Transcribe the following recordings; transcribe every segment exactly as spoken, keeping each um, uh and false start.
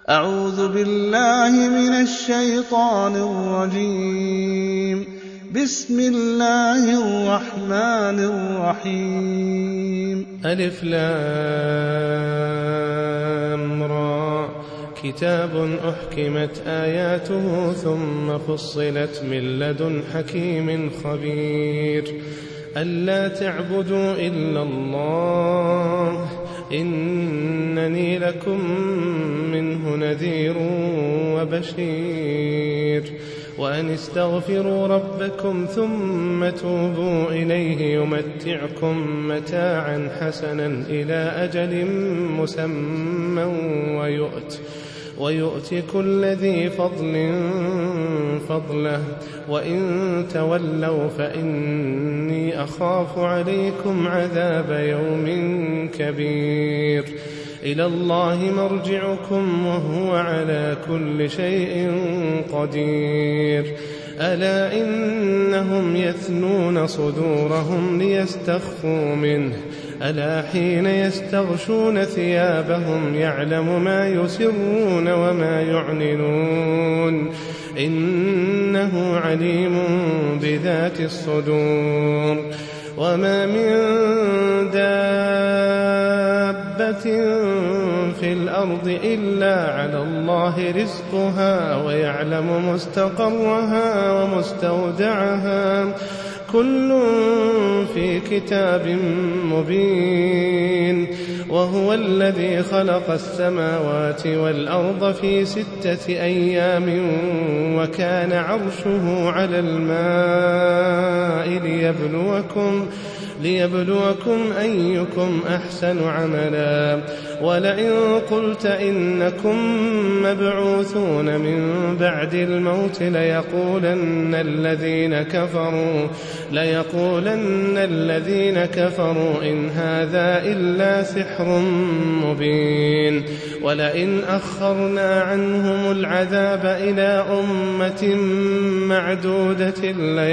أعوذ بالله من الشيطان الرجيم. بسم الله الرحمن الرحيم. ألف لام را. كتاب أحكمت آياته ثم فصلت من لدن حكيم خبير. ألا تعبدوا إلا الله إنني لكم منه نذير وبشير. وأن استغفروا ربكم ثم توبوا إليه يمتعكم متاعا حسنا إلى أجل مسمى ويؤت ويؤت كل ذي فضل فضله. وإن تولوا فإني أخاف عليكم عذاب يوم كبير. إلى الله مرجعكم وهو على كل شيء قدير. ألا إنهم يثنون صدورهم ليستخفوا منه ألا حين يستغشون ثيابهم يعلم ما يسرون وما يعلنون إنه عليم بذات الصدور. وما من دابة في الأرض إلا على الله رزقها ويعلم مستقرها ومستودعها كل في كتاب مبين. وهو الذي خلق السماوات والأرض في ستة أيام وكان عرشه على الماء ليبلوكم ليبلوكم أيكم أحسن عملا. ولئن قلت إنكم مبعوثون من بعد الموت ليقولن الذين كفروا ليقولن الذين كفروا إن هذا إلا سحر مبين. ولئن أخرنا عنهم العذاب إلى أمة معدودة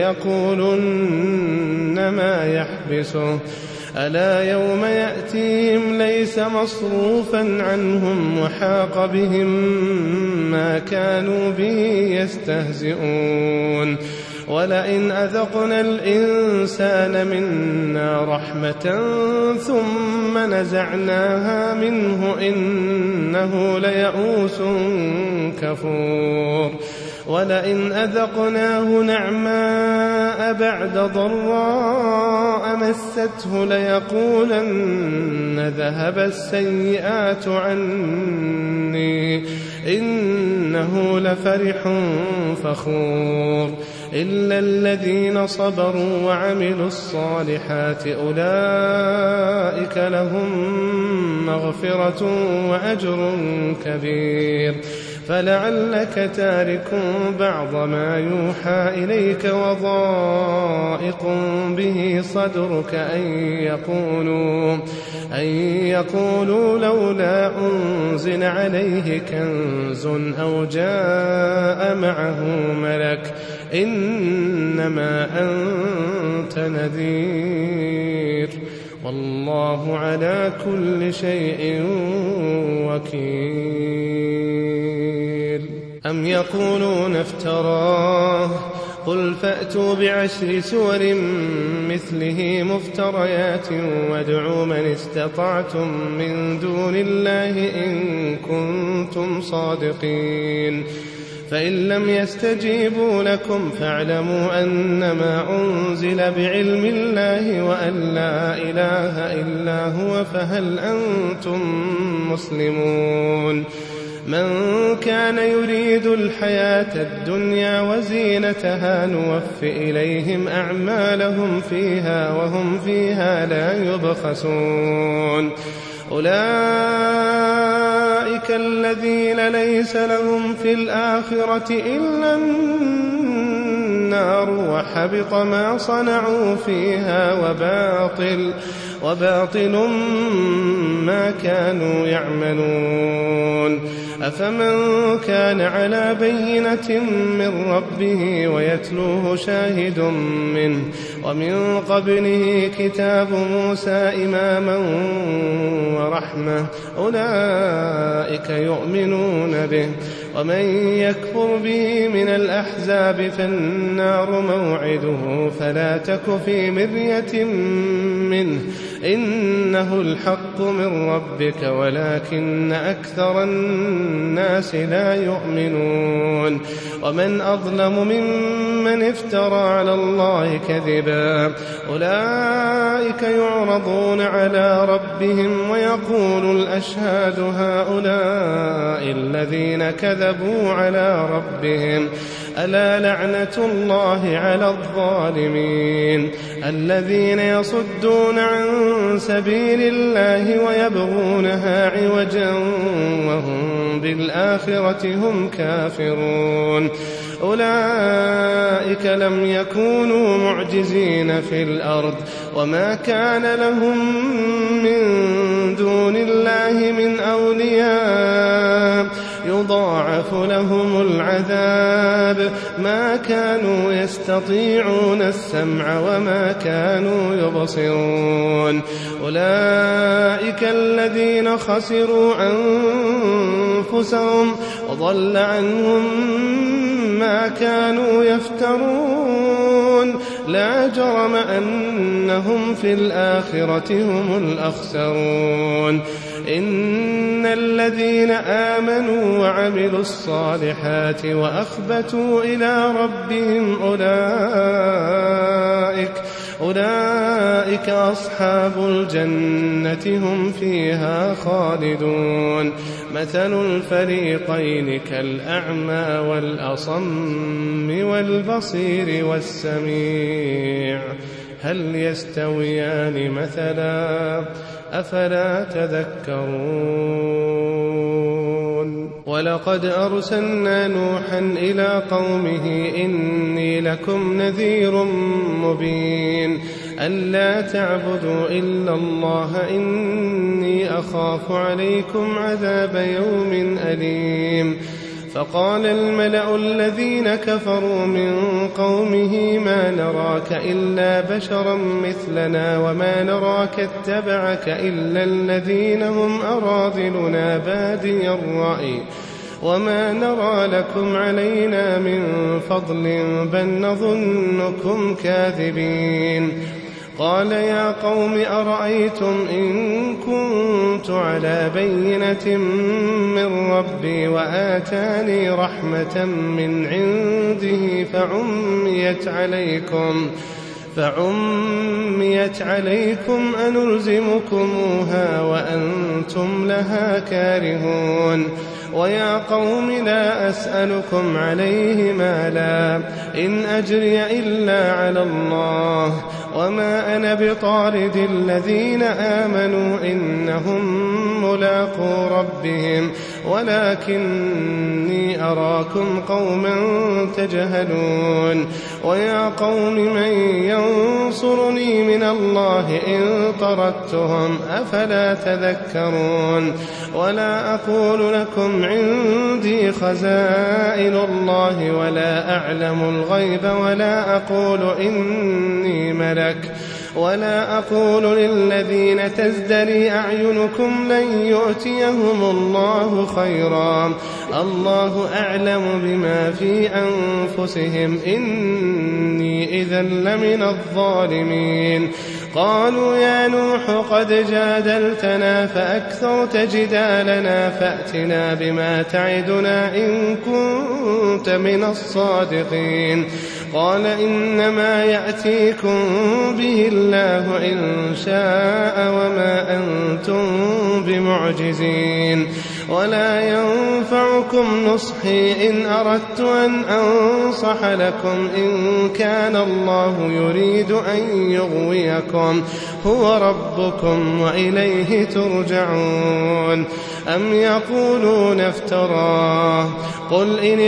ليقولن ما يحبسه ألا يوم يأتيهم ليس مصروفا عنهم وحاق بهم ما كانوا به يستهزئون. ولئن أذقنا الإنسان منا رحمة ثم نزعناها منه إنه ليئوس كفور. ولئن أذقناه نعماء بعد ضراء مسته ليقولن ذهب السيئات عني إنه لفرح فخور. إلا الذين صبروا وعملوا الصالحات أولئك لهم مغفرة وأجر كبير. فلعلك تارك بعض ما يوحى إليك وضائق به صدرك أن يقولوا, أن يقولوا لولا أنزل عليه كنز أو جاء معه ملك إنما أنت نذير والله على كل شيء وكيل. أم يقولون افتراه قل فأتوا بعشر سور مثله مفتريات وادعوا من استطعتم من دون الله إن كنتم صادقين. فإن لم يستجيبوا لكم فاعلموا أنما أنزل بعلم الله وأن لا إله إلا هو فهل أنتم مسلمون. من كان يريد الحياة الدنيا وزينتها نوف إليهم أعمالهم فيها وهم فيها لا يبخسون. أولئك الذين ليس لهم في الآخرة إلا النار وحبط ما صنعوا فيها وباطل, وباطل ما كانوا يعملون. أفمن كان على بينة من ربه ويتلوه شاهد منه ومن قبله كتاب موسى إماما ورحمة أولئك يؤمنون به، ومن يكفر به من الأحزاب فالنار موعده فلا تك في مرية منه إنه الحق من ربك ولكن أكثر الناس لا يؤمنون. ومن أظلم ممن افترى على الله كذبا أولئك يعرضون على ربهم ويقول الأشهاد هؤلاء الذين كذبوا على ربهم ألا لعنة الله على الظالمين الذين يصدون عن سبيل الله ويبغونها عوجا وهم بالآخرة هم كافرون. أولئك لم يكونوا معجزين في الأرض وما كان لهم من دون الله من أولياء يضاعف لهم العذاب ما كانوا يستطيعون السمع وما كانوا يبصرون. أولئك الذين خسروا أنفسهم وضل عنهم ما كانوا يفترون لا جرم أنهم في الآخرة هم الأخسرون. إن الذين آمنوا وعملوا الصالحات وأخبتوا إلى ربهم أولئك أولئك أصحاب الجنة هم فيها خالدون. مثل الفريقين كالأعمى والأصم والبصير والسميع هل يستويان مثلا أفلا تذكرون. ولقد أرسلنا نوحا إلى قومه إني لكم نذير مبين ألا تعبدوا إلا الله إني أخاف عليكم عذاب يوم أليم. فقال الملأ الذين كفروا من قومه ما نراك إلا بشرا مثلنا وما نراك اتبعك إلا الذين هم أراذلنا بادي الرأي وما نرى لكم علينا من فضل بل نظنكم كاذبين. قال يا قوم أرأيتم إن كنت على بينة من ربي وآتاني رحمة من عنده فعميت عليكم فعميت عليكم أنلزمكموها وأنتم لها كارهون. ويا قوم لا أسألكم عليه مالا إن أجري إلا على الله وما أنا بطارد الذين آمنوا إنهم ملاقو ربهم ولكني أراكم قوما تجهلون. ويا قوم من ينصرني من الله إن طردتهم أفلا تذكرون. ولا أقول لكم عندي خزائن الله ولا أعلم الغيب ولا أقول إني ملك ولا أقول للذين تزدري أعينكم لن يؤتيهم الله خيرا الله أعلم بما في أنفسهم إني إذا لمن الظالمين. قالوا يا نوح قد جادلتنا فأكثرت جدالنا فأتنا بما تعدنا إن كنت من الصادقين. قال إنما يأتيكم به الله إن شاء وما أنتم بمعجزين. ولا ينفعكم نصحي إن أردت أن أنصح لكم إن كان الله يريد أن يغويكم هو ربكم وإليه ترجعون. أم يقولون افتراه قل إن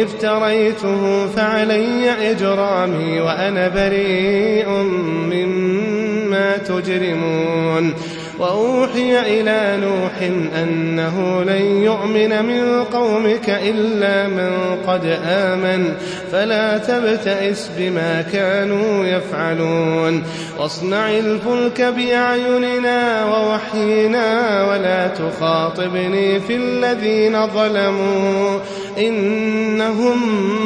افتريته فعلي إجرامي وأنا بريء مما بما تجرمون وأوحي إلى نوح أنه لن يؤمن من قومك إلا من قد آمن فلا تبتئس بما كانوا يفعلون واصنع الفلك بأعيننا ووحينا ولا تخاطبني في الذين ظلموا إنهم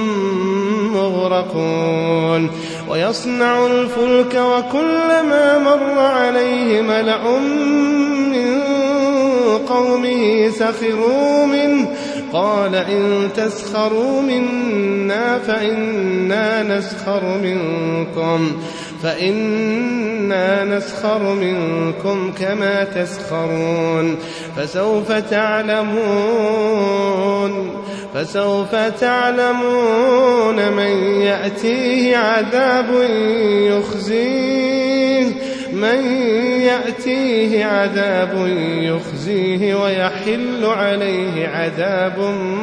مغرقون ويصنع الفلك وكلما مر عليه ملأ من قومه سخروا منه قال إن تسخروا منا فإنا نسخر منكم فإنا نسخر منكم كما تسخرون فسوف تعلمون فسوف تعلمون من يأتيه عذاب يخزيه من يأتيه عذاب يخزيه ويحل عليه عذاب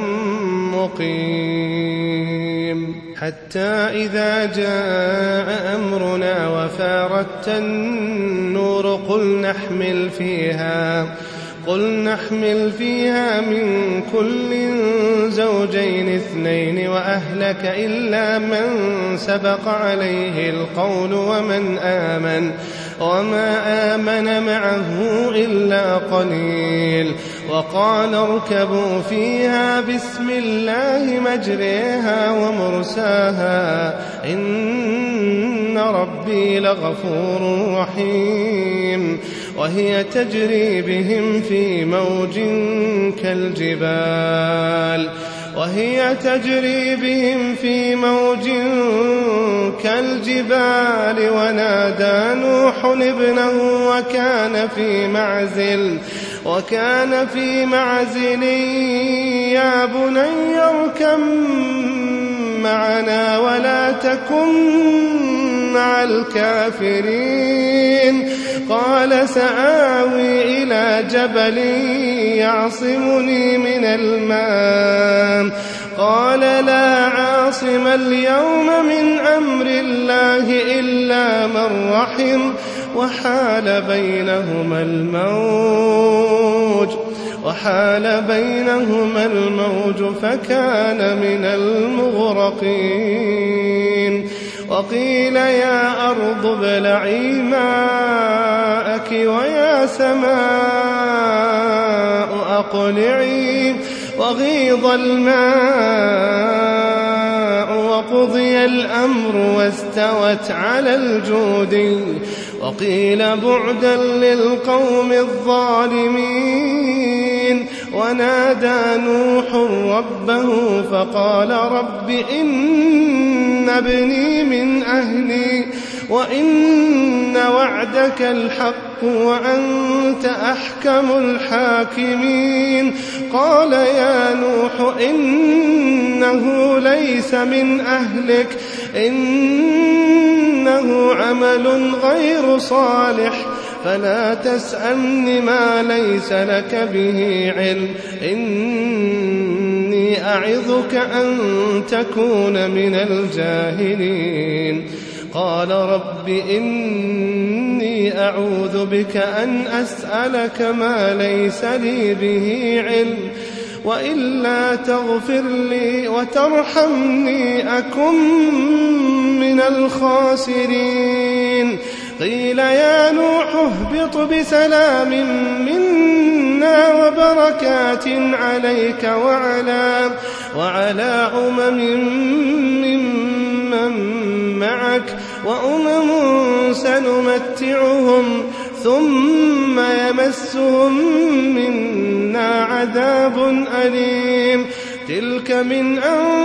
مقيم حتى إذا جاء أمرنا وفارت النور قل نحمل فيها قل نحمل فيها من كل زوجين اثنين وأهلك إلا من سبق عليه القول ومن آمن وما آمن معه إلا قليل وقال اركبوا فيها بسم الله مجريها ومرساها إن ربي لغفور رحيم وهي تجري بهم في موج كالجبال وهي تجري بهم في موج كالجبال ونادى نوح ابنه وكان في معزل وكان في معزل يا بني اركب معنا ولا تكن مع الكافرين قال سآوي إلى جبل يعصمني من الماء قال لا عاصم اليوم من أمر الله إلا من رحم وحال بينهما الموج وحال بينهما الموج فكان من المغرقين وقيل يا أرض ابلعي ماءك ويا سماء أقلعي وغيض الماء وقضي الأمر واستوت على الجود وقيل بعدا للقوم الظالمين ونادى نوح ربه فقال رب إن ابني من أهلي وإن وعدك الحق وأنت أحكم الحاكمين قال يا نوح إنه ليس من أهلك إنه عمل غير صالح فلا تسألني ما ليس لك به علم إني أعظك أن تكون من الجاهلين قال رب إني أعوذ بك أن أسألك ما ليس لي به علم وإلا تغفر لي وترحمني أكن من الخاسرين قيل يا نوح اهبط بسلام منا وبركات عليك وعلى, وعلى أمم ممن معك وأمم سنمتعهم ثم يمسهم منا عذاب أليم تلك من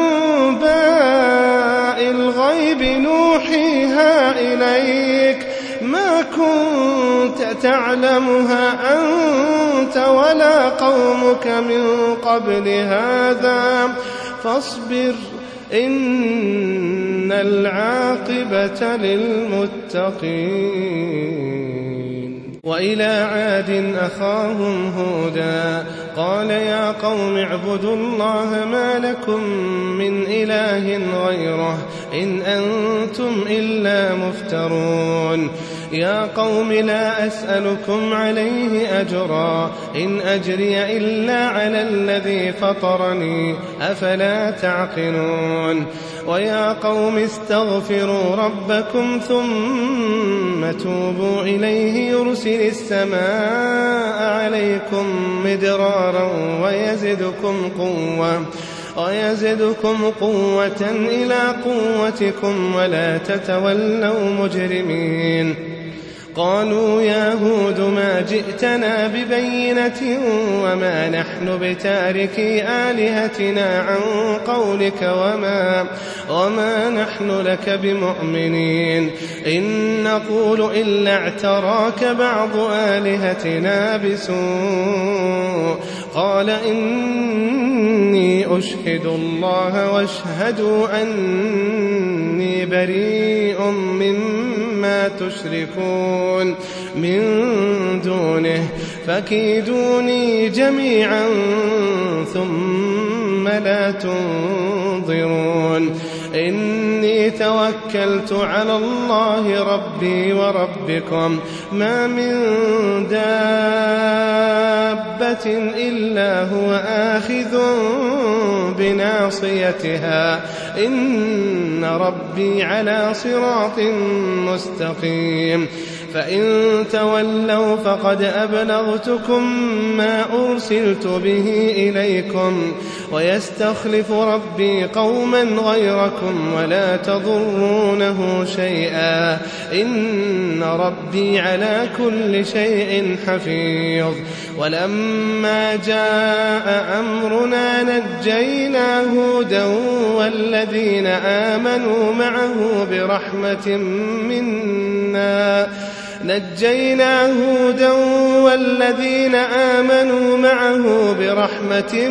أنباء الغيب نوحيها إليك ما كنت تعلمها أنت ولا قومك من قبل هذا فاصبر إن العاقبة للمتقين وإلى عاد أخاهم هودا قال يا قوم اعبدوا الله ما لكم من إله غيره إن أنتم إلا مفترون يا قوم لا أسألكم عليه أجرا إن أجري إلا على الذي فطرني أفلا تعقلون ويا قوم استغفروا ربكم ثم توبوا إليه يرسل السماء عليكم مدرارا ويزدكم قوة ويزدكم قوة إلى قوتكم ولا تتولوا مجرمين قالوا يا هود ما جئتنا ببينة وما نحن بتاركي آلهتنا عن قولك وما, وما نحن لك بمؤمنين إن نقول إلا اعتراك بعض آلهتنا بسوء قال إني أشهد الله واشهدوا أني بريء مما تشركون من دونه فكيدوني جميعا ثم لا تنظرون إني توكلت على الله ربي وربكم ما من دابة إلا هو آخذ بناصيتها إن ربي على صراط مستقيم فإن تولوا فقد أبلغتكم ما أرسلت به إليكم ويستخلف ربي قوما غيركم ولا تضرونه شيئا إن ربي على كل شيء حفيظ ولما جاء أمرنا نجينا هودا والذين آمنوا معه برحمة منا نجينا هودا والذين آمنوا معه برحمة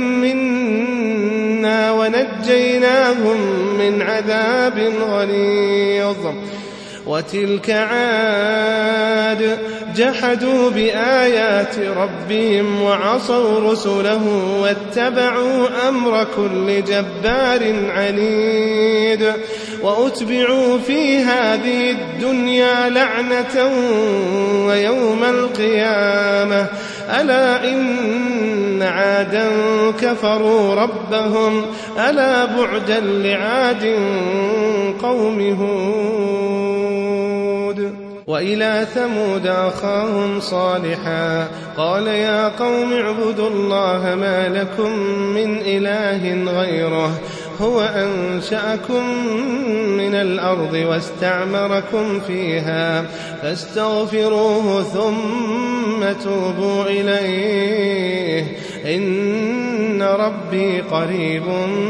منا ونجيناهم من عذاب غليظ وتلك عاد جحدوا بآيات ربهم وعصوا رسله واتبعوا أمر كل جبار عنيد وأتبعوا في هذه الدنيا لعنة ويوم القيامة ألا إن عادا كفروا ربهم ألا بعدا لعاد قوم هود وإلى ثمود أخاهم صالحا قال يا قوم اعبدوا الله ما لكم من إله غيره هو أنشأكم من الأرض واستعمركم فيها فاستغفروه ثم توبوا إليه إن ربي قريب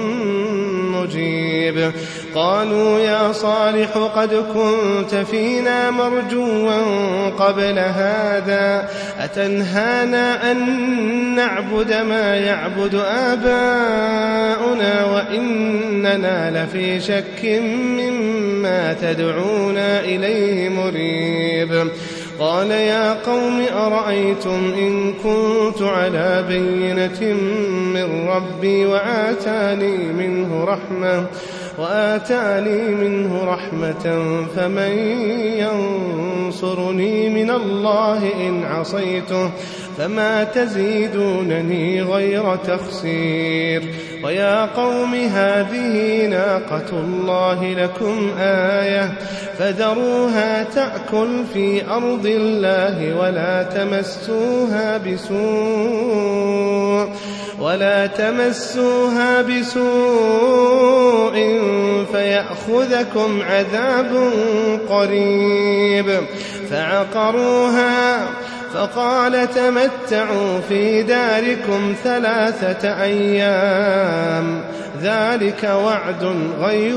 مجيب قالوا يا صالح قد كنت فينا مرجوا قبل هذا أتنهانا أن نعبد ما يعبد آباؤنا وإننا لفي شك مما تدعونا إليه مريب قال يا قوم أرأيتم إن كنت على بينة من ربي وآتاني منه رحمة وآتاني منه رحمة فمن ينصرني من الله إن عصيته فما تزيدونني غير تخسير ويا قوم هذه ناقة الله لكم آية فذروها تأكل في أرض الله ولا تمسوها بسوء ولا تمسوها بسوء فيأخذكم عذاب قريب فعقروها فقال تمتعوا في داركم ثلاثة أيام ذلك وعد غير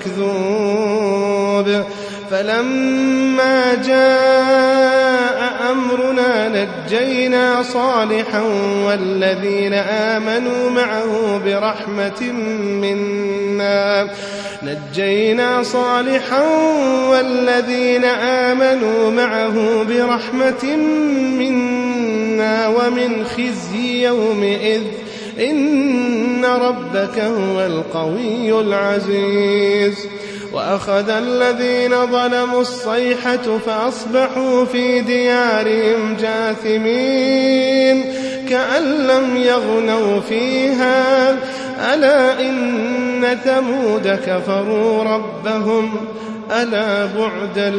مكذوب فلما جاء أمرنا نجينا صالحا والذين آمنوا معه برحمة منا نجينا صالحا والذين آمنوا معه برحمة منا ومن خزي يومئذ إن ربك هو القوي العزيز وأخذ الذين ظلموا الصيحة فأصبحوا في ديارهم جاثمين كأن لم يغنوا فيها ألا إن ثمود كفروا ربهم ألا بعدا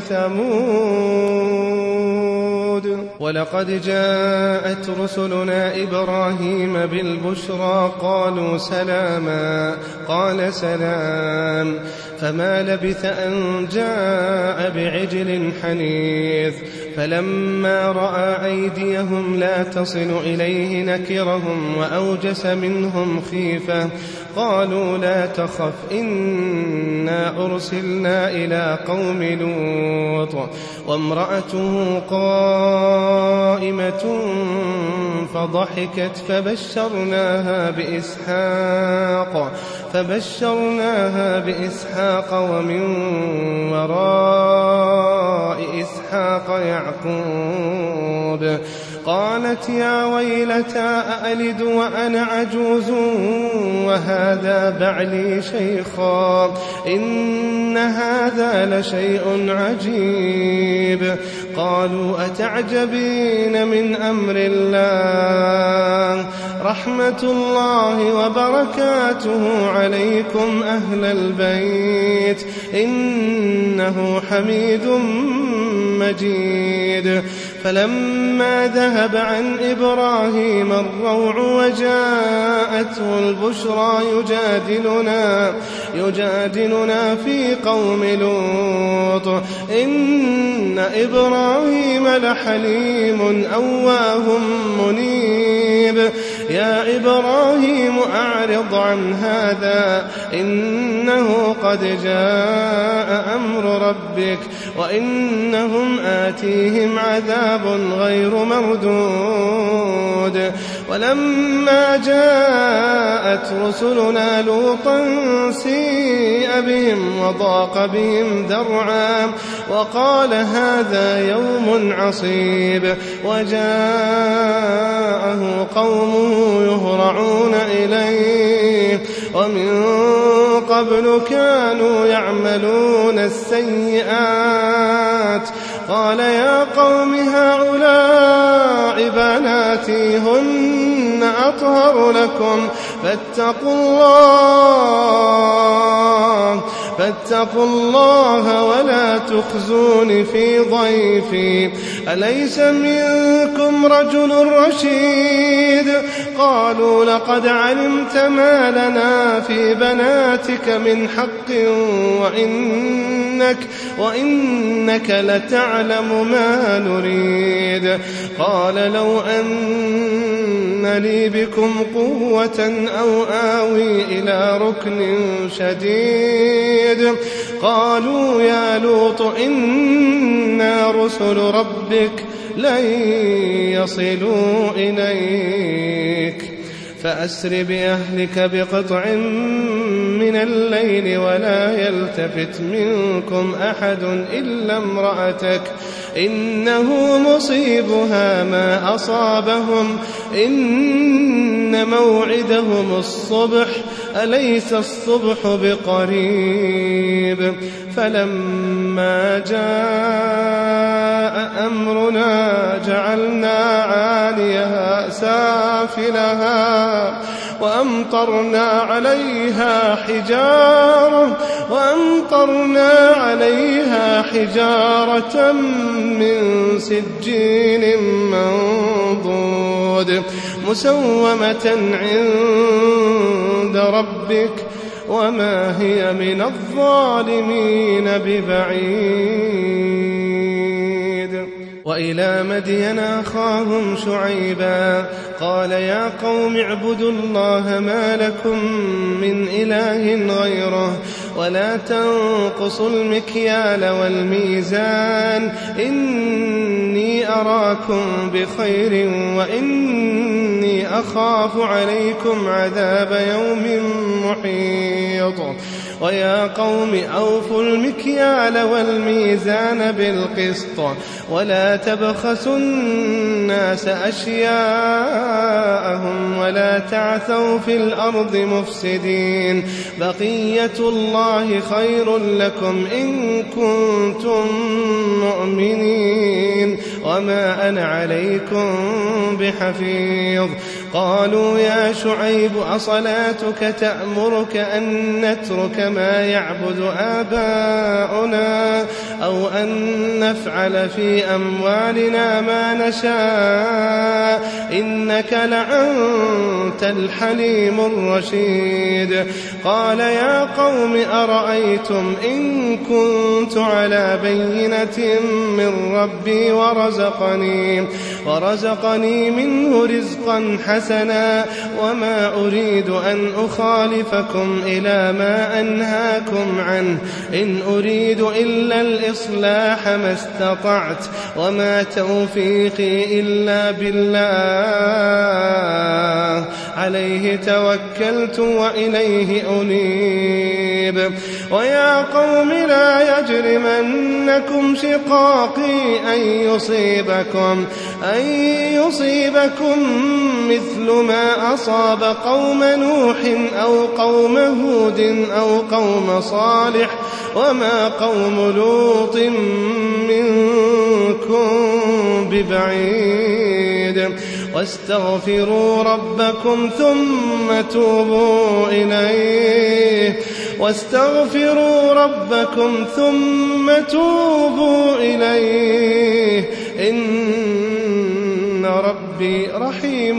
لثمود ولقد جاءت رسلنا إبراهيم بالبشرى قالوا سلاما قال سلام فما لبث أن جاء بعجل حنيذ فلما رأى أيديهم لا تصل إليه نكرهم وأوجس منهم خيفة قالوا لا تخف إنا أرسلنا إلى قوم لوط وامرأته قائمة فضحكت فبشرناها بإسحاق فبشرناها بإسحاق ومن وراء إسحاق يعقوب قالت يا ويلتى أألد وأنا عجوز وهذا بعلي شيخا إن هذا لشيء عجيب قالوا أتعجبين من أمر الله رحمة الله وبركاته عليكم أهل البيت إنه حميد مجيد فلما ذهب عن إبراهيم الروع وجاءته البشرى يجادلنا يجادلنا في قوم لوط إن إبراهيم لحليم أواه منيب يا إبراهيم أعرض عن هذا إنه قد جاء أمر ربك وإنهم آتيهم عذاب غير مردود ولما جاءت رسلنا لوطا سيء بهم وضاق بهم ذرعا وقال هذا يوم عصيب وجاءه قومه يهرعون إليه ومن قبل كانوا يعملون السيئات قال يا قوم هؤلاء بناتي هن أطهر لكم فاتقوا الله فاتقوا الله ولا تخزون في ضيفي أليس منكم رجل رشيد قالوا لقد علمت ما لنا في بناتك من حق وإنك, وإنك لتعلم ما نريد قال لو أن لي بكم قوة أو آوي إلى ركن شديد قالوا يا لوط إنا رسل ربك لن يصلوا إليك فأسر بأهلك بقطع من الليل ولا يلتفت منكم أحد إلا امرأتك إنه مصيبها ما أصابهم إن موعدهم الصبح أليس الصبح بقريب فلما جاء أمرنا جعلنا عاليها سافلها وأمطرنا عليها حجارة وأمطرنا عليها حجارة من سجيل منضود مسومة عند ربك وما هي من الظالمين ببعيد وإلى مدين أخاهم شعيبا قال يا قوم اعبدوا الله ما لكم من إله غيره ولا تنقصوا المكيال والميزان إني أراكم بخير وإني أخاف عليكم عذاب يوم محيط ويا قوم أوفوا المكيال والميزان بالقسط ولا تبخسوا الناس أشياءهم ولا تعثوا في الأرض مفسدين بقية الله الله خير لكم إن كنتم مؤمنين وما أنا عليكم بحفيظ. قالوا يا شعيب أصلاتك تأمرك أن نترك ما يعبد آباؤنا أو أن نفعل في أموالنا ما نشاء إنك لأنت الحليم الرشيد. قال يا قوم أرأيتم إن كنت على بينة من ربي ورزقني, ورزقني منه رزقا حسنا وما أريد أن أخالفكم إلى ما أنهاكم عنه إن أريد إلا الإصلاح ما استطعت وما توفيقي إلا بالله عليه توكلت وإليه أنيب. ويا قوم لا يجرمنكم شقاقي أن يصيبكم, أن يصيبكم مثل ما أصاب قوم نوح أو قوم هود أو قوم صالح وما قوم لوط منكم ببعيد. واستغفروا ربكم ثم توبوا إليه واستغفروا ربكم ثم توبوا إليه إن ربي رحيم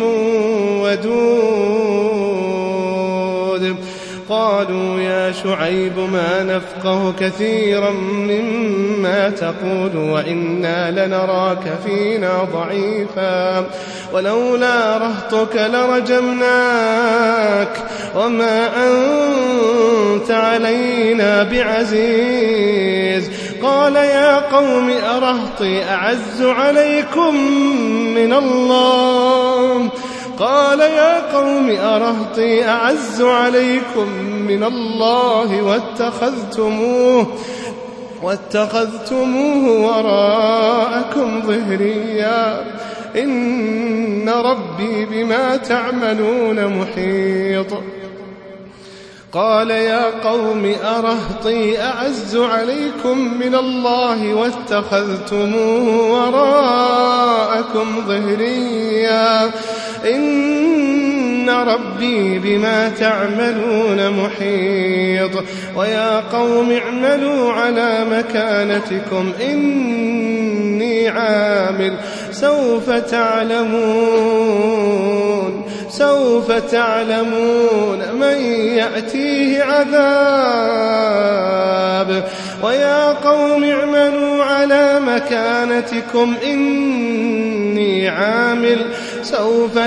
ودود. قالوا يا شعيب ما نفقه كثيرا مما تقول وإنا لنراك فينا ضعيفا ولولا رهطك لرجمناك وما أنت علينا بعزيز. قال يا قوم أرهطي أعز عليكم من الله قال يا قوم أرهطي أعز عليكم من الله واتخذتموه واتخذتموه وراءكم ظهريا إن ربي بما تعملون محيط. قال يا قوم أرهطي أعز عليكم من الله واتخذتموه وراءكم ظهريا إن ربي بما تعملون محيط. ويا قوم اعملوا على مكانتكم إني عامل سوف تعلمون سوف تعلمون من يأتيه عذاب. ويا قوم اعملوا على مكانتكم إني عامل سوف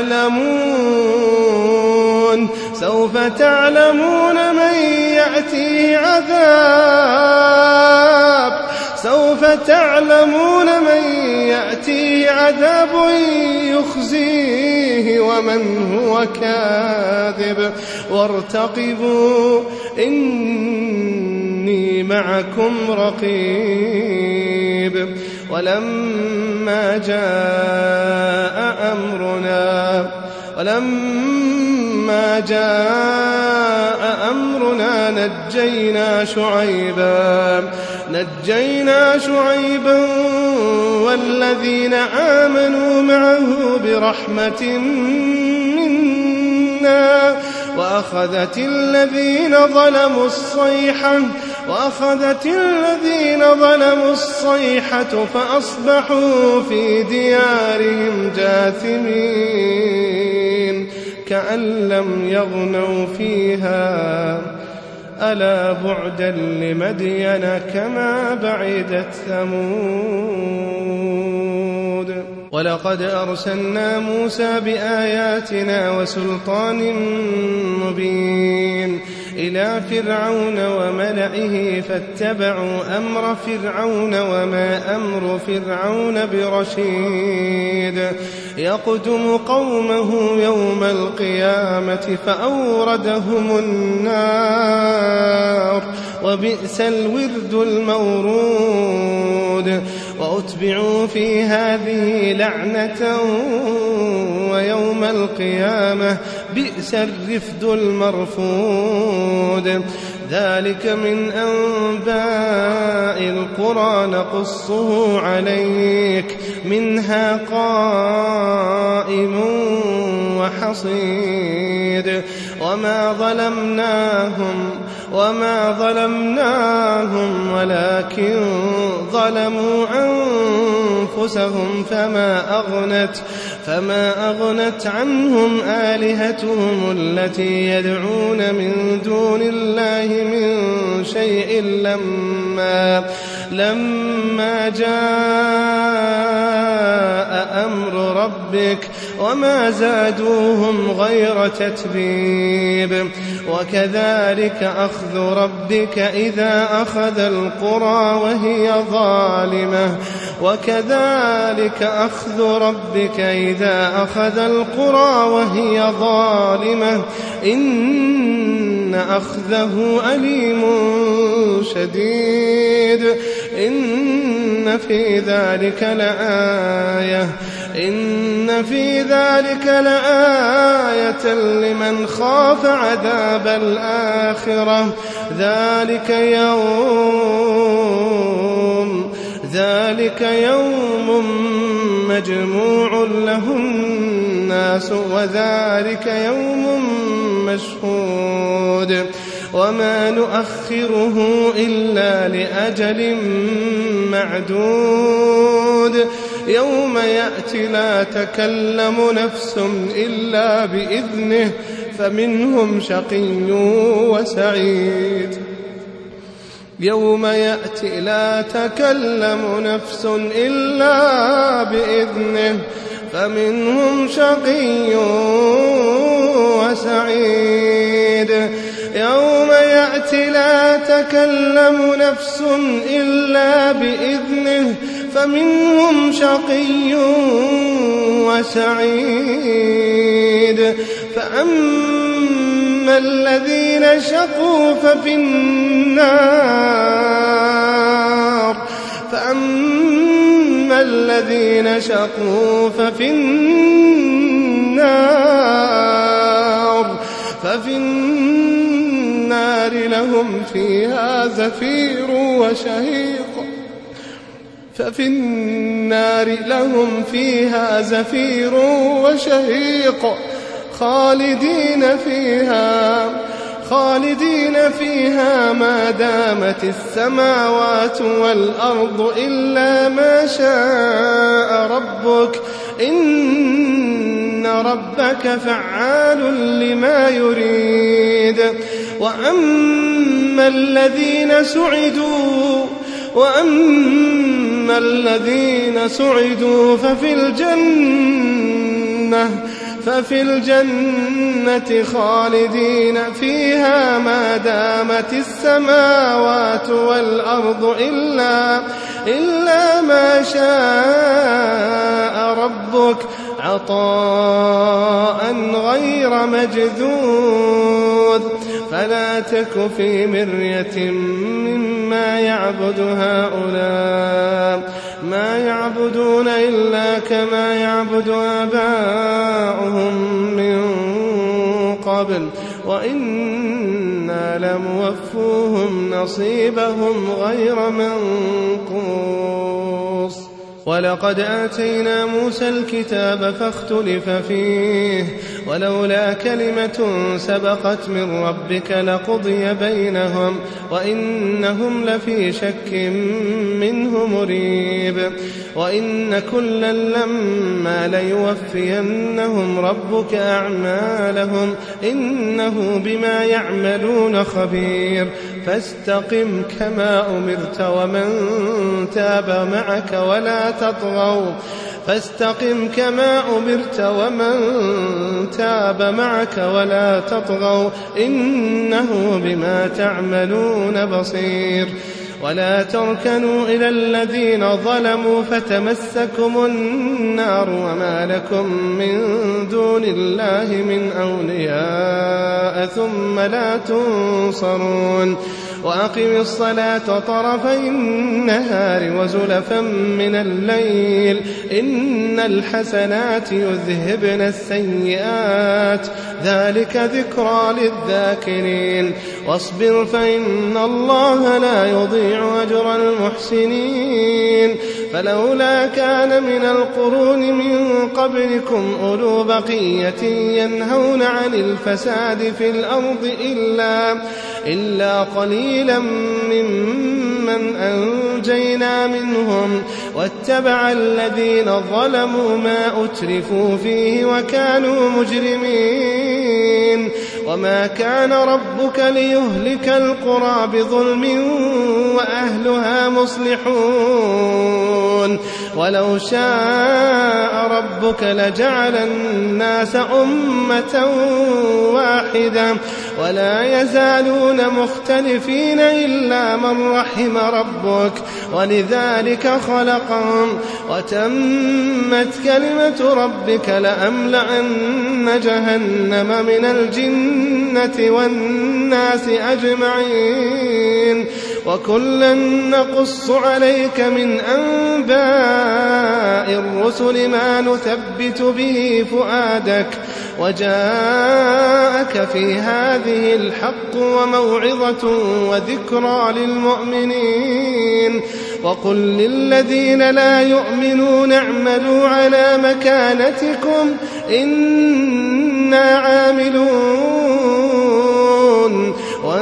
تعلمون سوف تعلمون من يأتيه عذاب سوف تعلمون من يأتيه عذاب يخزيه ومن هو كاذب وارتقبوا إني معكم رقيب. ولما جاء أمرنا ولما جاء أمرنا نجينا شعيبا نجينا شعيبا والذين آمنوا معه برحمة منا وأخذت الذين ظلموا الصيحة وأخذت الذين ظلموا الصيحة فأصبحوا في ديارهم جاثمين كأن لم يغنوا فيها ألا بعدا لمدين كما بعدت ثمود. ولقد أرسلنا موسى بآياتنا وسلطان مبين إلى فرعون وملئه فاتبعوا أمر فرعون وما أمر فرعون برشيد. يقدم قومه يوم القيامة فأوردهم النار وبئس الورد المورود. وأتبعوا في هذه لعنة ويوم القيامة بئس الرفد المرفود. ذلك من أنباء القرى نقصه عليك منها قائم وحصيد. وما ظلمناهم وما ظلمناهم ولكن ظلموا أنفسهم فما أغنت فما أغنت عنهم آلهتهم التي يدعون من دون الله من شيء لما لما جاء أمر ربك وما زادوهم غير تتبيب. وكذلك أخذ ربك إذا أخذ القرى وهي ظالمة وكذلك أخذ ربك إذا أخذ القرى وهي ظالمة إن أخذه أليم شديد. إن في ذلك لآية إن في ذلك لآية لمن خاف عذاب الآخرة. ذلك يوم ذلك يوم مجموع له الناس وذلك يوم مشهود. وما نؤخره إلا لأجل معدود. يوم يأتي لا تكلم نفس إلا بإذنه فمنهم شقي وسعيد. يوم يأتي لا تكلم نفس إلا بإذنه فمنهم شقي وسعيد. يوم يأتي لا تكلم نفس إلا بإذنه فمنهم شقي وسعيد. فأما الذين شقوا ففي النار فأما الذين شقوا ففي النار ففي النار لهم فيها زفير وشهيق ففي النار لهم فيها زفير وشهيق خالدين فيها خالدين فيها ما دامت السماوات والأرض إلا ما شاء ربك إن ربك فعال لما يريد. وأما الذين سعدوا وأما الذين سعدوا ففي الجنة ففي الجنة خالدين فيها ما دامت السماوات والأرض إلا إلا ما شاء ربك عطاء غير مجذوذ. فلا تك في مرية مما يعبد هؤلاء ما يعبدون إلا كما يعبد آباؤهم من قبل وإنا لموفوهم نصيبهم غير منقوص. ولقد آتينا موسى الكتاب فاختلف فيه ولولا كلمة سبقت من ربك لقضي بينهم وإنهم لفي شك منه مريب. وإن كلا لما ليوفينهم ربك أعمالهم إنه بما يعملون خبير. فاستقم كما أمرت ومن تاب معك ولا تطغوا فاستقم كما أمرت ومن تاب معك ولا تطغوا إنه بما تعملون بصير. ولا تركنوا إلى الذين ظلموا فتمسكم النار وما لكم من دون الله من أولياء ثم لا تنصرون وأقم الصلاة طرفي النهار وزلفا من الليل إن الحسنات يذهبن السيئات ذلك ذكرى للذاكرين واصبر فإن الله لا يضيع أجر المحسنين فلولا كان من القرون من قبلكم أولو بقية ينهون عن الفساد في الأرض إلا, إلا قليلا ممن أنجينا منهم واتبع الذين ظلموا ما أترفوا فيه وكانوا مجرمين وما كان ربك ليهلك القرى بظلم وأهلها مصلحون ولو شاء ربك لجعل الناس أمة واحدة ولا يزالون مختلفين إلا من رحم ربك ولذلك خلقهم وتمت كلمة ربك لأملأن جهنم من الجنة والناس أجمعين وكلا نقص عليك من أنباء الرسل ما نثبت به فؤادك وجاءك في هذه الحق وموعظة وذكرى للمؤمنين وقل للذين لا يؤمنون اعملوا على مكانتكم إنا عاملون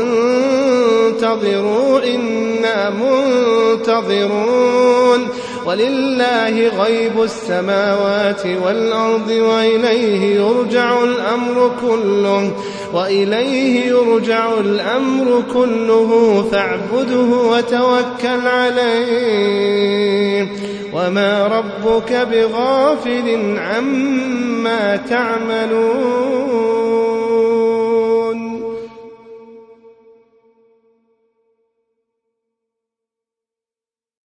وانتظروا إنا منتظرون ولله غيب السماوات والأرض وإليه يرجع الأمر كله وإليه يرجع الأمر كله فاعبده وتوكل عليه وما ربك بغافل عما تعملون